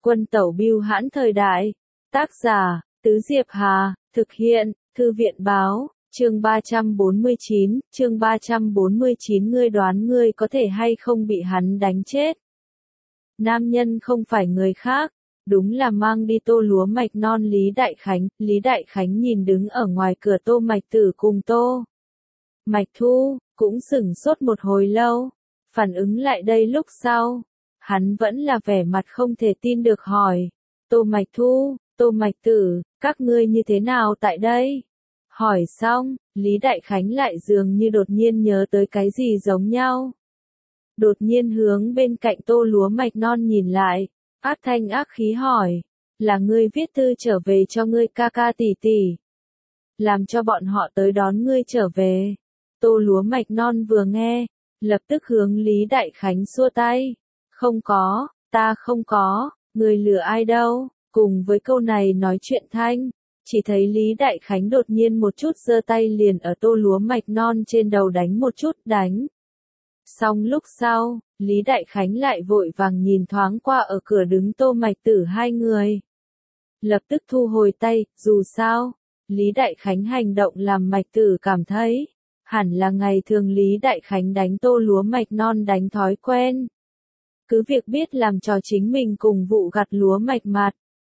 Quân tẩu bưu hãn thời đại. Tác giả, Tứ Diệp Hà, thực hiện, Thư viện báo, chương 349, ngươi đoán ngươi có thể hay không bị hắn đánh chết. Nam nhân không phải người khác, đúng là mang đi Tô lúa mạch non Lý Đại Khánh. Lý Đại Khánh nhìn đứng ở ngoài cửa Tô Mạch Tử cùng Tô Mạch Thu, cũng sửng sốt một hồi lâu, phản ứng lại đây lúc sau, hắn vẫn là vẻ mặt không thể tin được hỏi, Tô Mạch Thu, Tô Mạch Tử, các ngươi như thế nào tại đây? Hỏi xong, Lý Đại Khánh lại dường như đột nhiên nhớ tới cái gì giống nhau. Đột nhiên hướng bên cạnh Tô lúa mạch non nhìn lại, ác thanh ác khí hỏi, là ngươi viết thư trở về cho ngươi ca ca tỷ tỷ, làm cho bọn họ tới đón ngươi trở về. Tô lúa mạch non vừa nghe, lập tức hướng Lý Đại Khánh xua tay, không có, ta không có, ngươi lừa ai đâu. Cùng với câu này nói chuyện thanh, chỉ thấy Lý Đại Khánh đột nhiên một chút giơ tay liền ở Tô lúa mạch non trên đầu đánh một chút đánh. Xong lúc sau, Lý Đại Khánh lại vội vàng nhìn thoáng qua ở cửa đứng Tô Mạch Tử hai người. Lập tức thu hồi tay, dù sao, Lý Đại Khánh hành động làm Mạch Tử cảm thấy, hẳn là ngày thường Lý Đại Khánh đánh Tô lúa mạch non đánh thói quen. Cứ việc biết làm cho chính mình cùng vụ gặt lúa mạch mạt.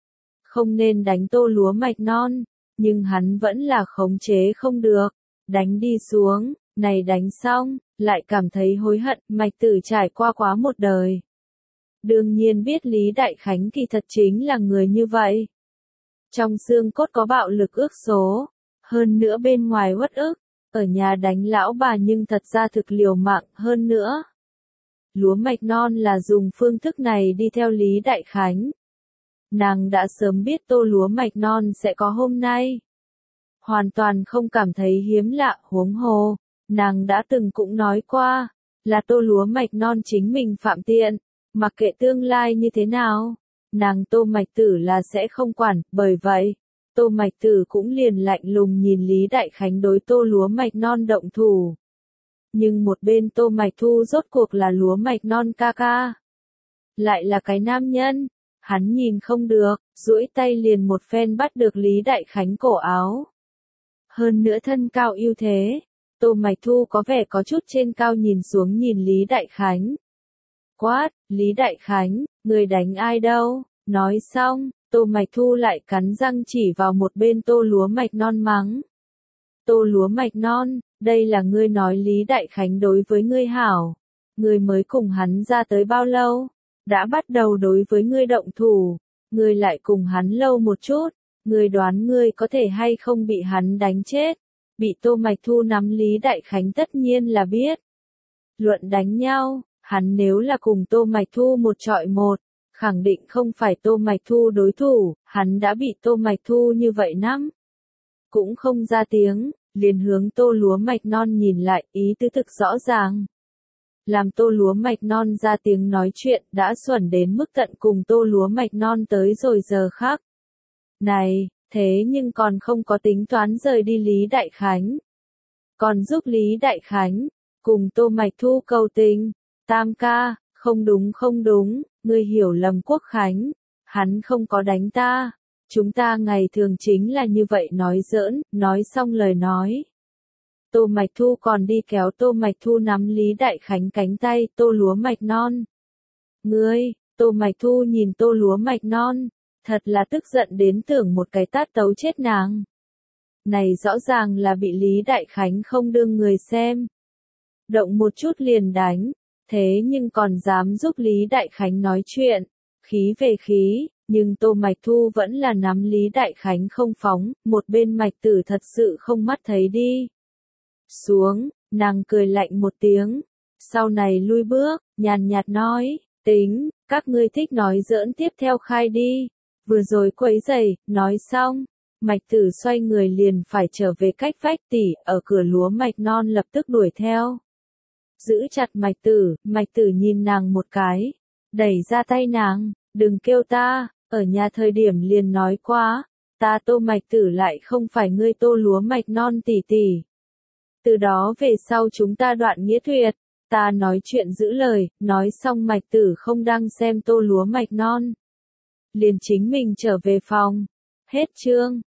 Không nên đánh Tô lúa mạch non, nhưng hắn vẫn là khống chế không được, đánh đi xuống, này đánh xong, lại cảm thấy hối hận. Mạch Tử trải qua quá một đời. Đương nhiên biết Lý Đại Khánh kỳ thật chính là người như vậy. Trong xương cốt có bạo lực ước số, hơn nữa bên ngoài uất ức, ở nhà đánh lão bà nhưng thật ra thực liều mạng hơn nữa. Lúa mạch non là dùng phương thức này đi theo Lý Đại Khánh. Nàng đã sớm biết Tô lúa mạch non sẽ có hôm nay. Hoàn toàn không cảm thấy hiếm lạ, huống hồ. Nàng đã từng cũng nói qua, là Tô lúa mạch non chính mình phạm tiện, mặc kệ tương lai như thế nào, nàng Tô Mạch Tử là sẽ không quản, bởi vậy, Tô Mạch Tử cũng liền lạnh lùng nhìn Lý Đại Khánh đối Tô lúa mạch non động thủ. Nhưng một bên Tô Mạch Thu rốt cuộc là lúa mạch non ca ca. Lại là cái nam nhân, hắn nhìn không được, duỗi tay liền một phen bắt được Lý Đại Khánh cổ áo. Hơn nữa thân cao ưu thế. Tô Mạch Thu có vẻ có chút trên cao nhìn xuống nhìn Lý Đại Khánh. Quát, Lý Đại Khánh, người đánh ai đâu? Nói xong, Tô Mạch Thu lại cắn răng chỉ vào một bên Tô lúa mạch non mắng. Tô lúa mạch non, đây là ngươi nói Lý Đại Khánh đối với ngươi hảo. Ngươi mới cùng hắn ra tới bao lâu? Đã bắt đầu đối với ngươi động thủ. Ngươi lại cùng hắn lâu một chút. Ngươi đoán ngươi có thể hay không bị hắn đánh chết? Bị Tô Mạch Thu nắm Lý Đại Khánh tất nhiên là biết. Luận đánh nhau, hắn nếu là cùng Tô Mạch Thu một trọi một, khẳng định không phải Tô Mạch Thu đối thủ, hắn đã bị Tô Mạch Thu như vậy nắm. Cũng không ra tiếng, liền hướng Tô lúa mạch non nhìn lại, ý tứ thực rõ ràng. Làm Tô lúa mạch non ra tiếng nói chuyện, đã xuẩn đến mức tận cùng Tô lúa mạch non tới rồi giờ khác. Này, thế nhưng còn không có tính toán rời đi Lý Đại Khánh. Còn giúp Lý Đại Khánh, cùng Tô Mạch Thu cầu tình. Tam ca, không đúng, ngươi hiểu lầm Quốc Khánh. Hắn không có đánh ta. Chúng ta ngày thường chính là như vậy nói giỡn, nói xong lời nói. Tô Mạch Thu còn đi kéo Tô Mạch Thu nắm Lý Đại Khánh cánh tay, Tô lúa mạch non. Ngươi, Tô Mạch Thu nhìn Tô lúa mạch non. Thật là tức giận đến tưởng một cái tát tấu chết nàng. Này rõ ràng là bị Lý Đại Khánh không đương người xem. Động một chút liền đánh, thế nhưng còn dám giúp Lý Đại Khánh nói chuyện. Khí về khí, nhưng Tô Mạch Thu vẫn là nắm Lý Đại Khánh không phóng, một bên Mạch Tử thật sự không mắt thấy đi. Xuống, nàng cười lạnh một tiếng. Sau này lui bước, nhàn nhạt nói, tính, các ngươi thích nói giỡn tiếp theo khai đi. Vừa rồi quấy rầy, nói xong, Mạch Tử xoay người liền phải trở về cách vách tỉ, ở cửa lúa mạch non lập tức đuổi theo. Giữ chặt Mạch Tử nhìn nàng một cái, đẩy ra tay nàng, đừng kêu ta, ở nhà thời điểm liền nói quá, ta Tô Mạch Tử lại không phải ngươi Tô lúa mạch non tỷ tỷ. Từ đó về sau chúng ta đoạn nghĩa tuyệt, ta nói chuyện giữ lời, nói xong Mạch Tử không đang xem Tô lúa mạch non. liền chính mình trở về phòng. Hết chương.